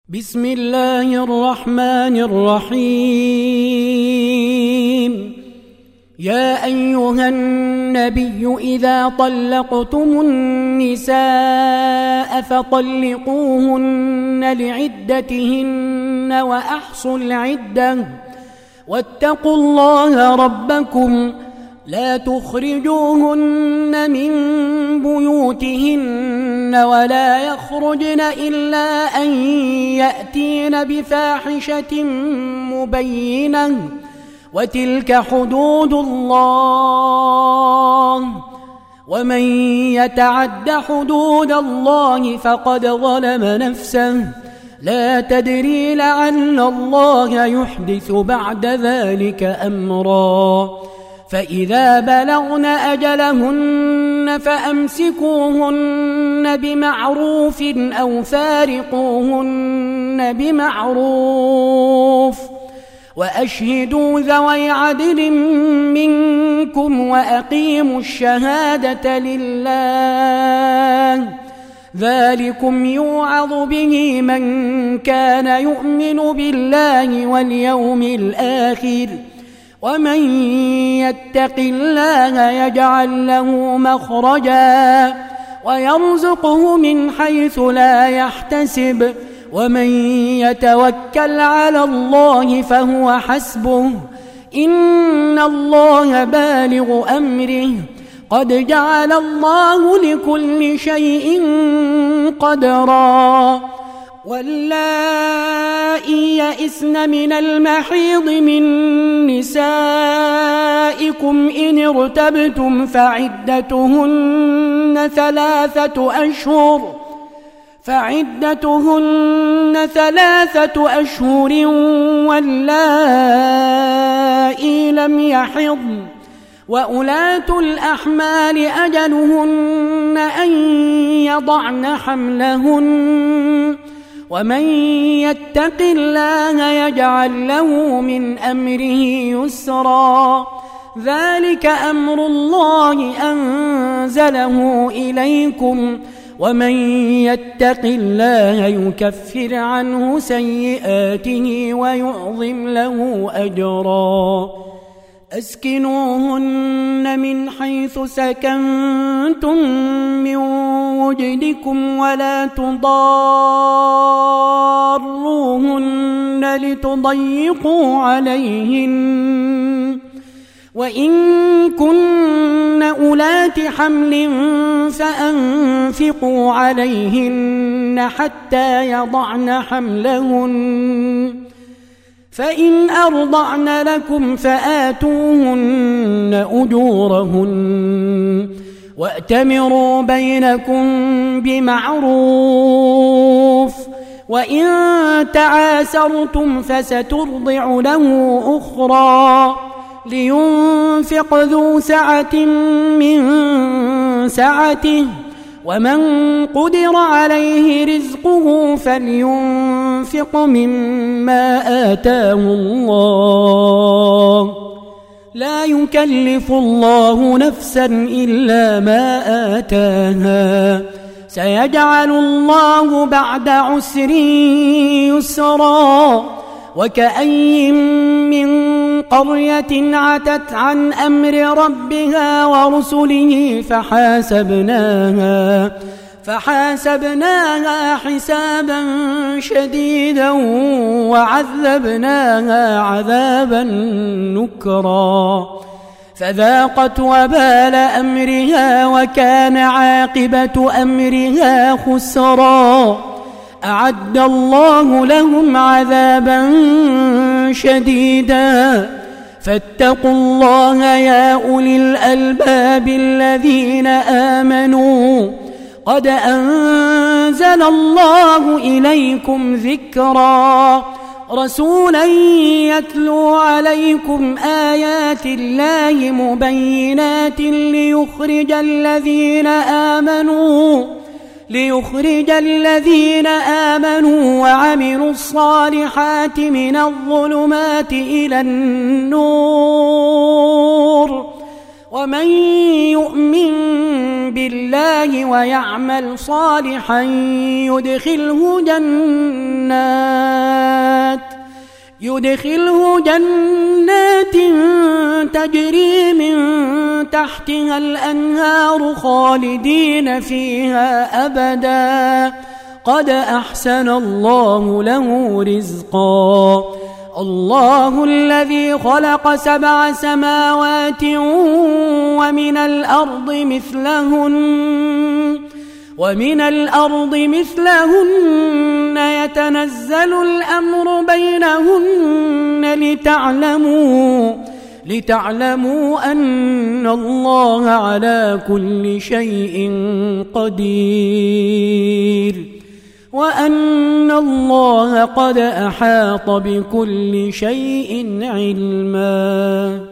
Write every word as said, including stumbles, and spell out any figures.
بسم الله الرحمن الرحيم. يا أيها النبي إذا طلقتم النساء فطلقوهن لعدتهن وأحصوا العدة واتقوا الله ربكم لا تخرجوهن من بيوتهن ولا يخرجن إلا أن يأتين بفاحشة مبينة وتلك حدود الله ومن يتعد حدود الله فقد ظلم نفسه لا تدري لعل الله يحدث بعد ذلك أمرا. فإذا بلغن أجلهن فأمسكوهن بمعروف أو فارقوهن بمعروف وأشهدوا ذوي عدل منكم وأقيموا الشهادة لله ذلكم يوعظ به من كان يؤمن بالله واليوم الآخر ومن يتق الله يجعل له مخرجا ويرزقه من حيث لا يحتسب ومن يتوكل على الله فهو حسبه إن الله بالغ أمره قد جعل الله لكل شيء قدرا. واللائي يئسن من المحيض من نسائكم إن ارتبتم فعدتهن ثلاثة أشهر فعدتهن ثلاثة أشهر واللائي لم يحضن وأولاة الأحمال أجلهن أن يضعن حملهن ومن يتق الله يجعل له من أمره يسرا ذلك أمر الله أنزله إليكم ومن يتق الله يكفر عنه سيئاته ويعظم له أجرا. أسكنوهن من حيث سكنتم من وجدكم ولا تضاروهن لتضيقوا عليهن وإن كن أولات حمل فأنفقوا عليهن حتى يضعن حملهن فإن أرضعن لكم فآتوهن أجورهن وأتمروا بينكم بمعروف وإن تعاسرتم فسترضع له أخرى لينفق ذو سعة من سعته ومن قدر عليه رزقه فلينفق مما آتاه الله لا يكلف الله نفسا إلا ما آتاها سيجعل الله بعد عسر يسرا. وكأي من قرية عتت عن أمر ربها ورسله فحاسبناها فحاسبناها حسابا شديدا وعذبناها عذابا نكرا فذاقت وبال أمرها وكان عاقبة أمرها خسرا. أعد الله لهم عذابا شديدا فاتقوا الله يا أولي الألباب الذين آمنوا قد أنزل الله إليكم ذكرا رسولا يتلو عليكم آيات الله مبينات ليخرج الذين آمنوا ليخرج الذين آمنوا وعملوا الصالحات من الظلمات إلى النور ومن يؤمن بالله ويعمل صالحا يدخله جنات يدخله جنات تجري من تحتها الأنهار خالدين فيها أبدا قد أحسن الله له رزقا الله الذي خلق سبع سماوات ومن الأرض مثلهن ومن الأرض مثلهن يتنزل الأمر بينهن لتعلموا لتعلموا أن الله على كل شيء قدير وأن الله قد أحاط بكل شيء علما.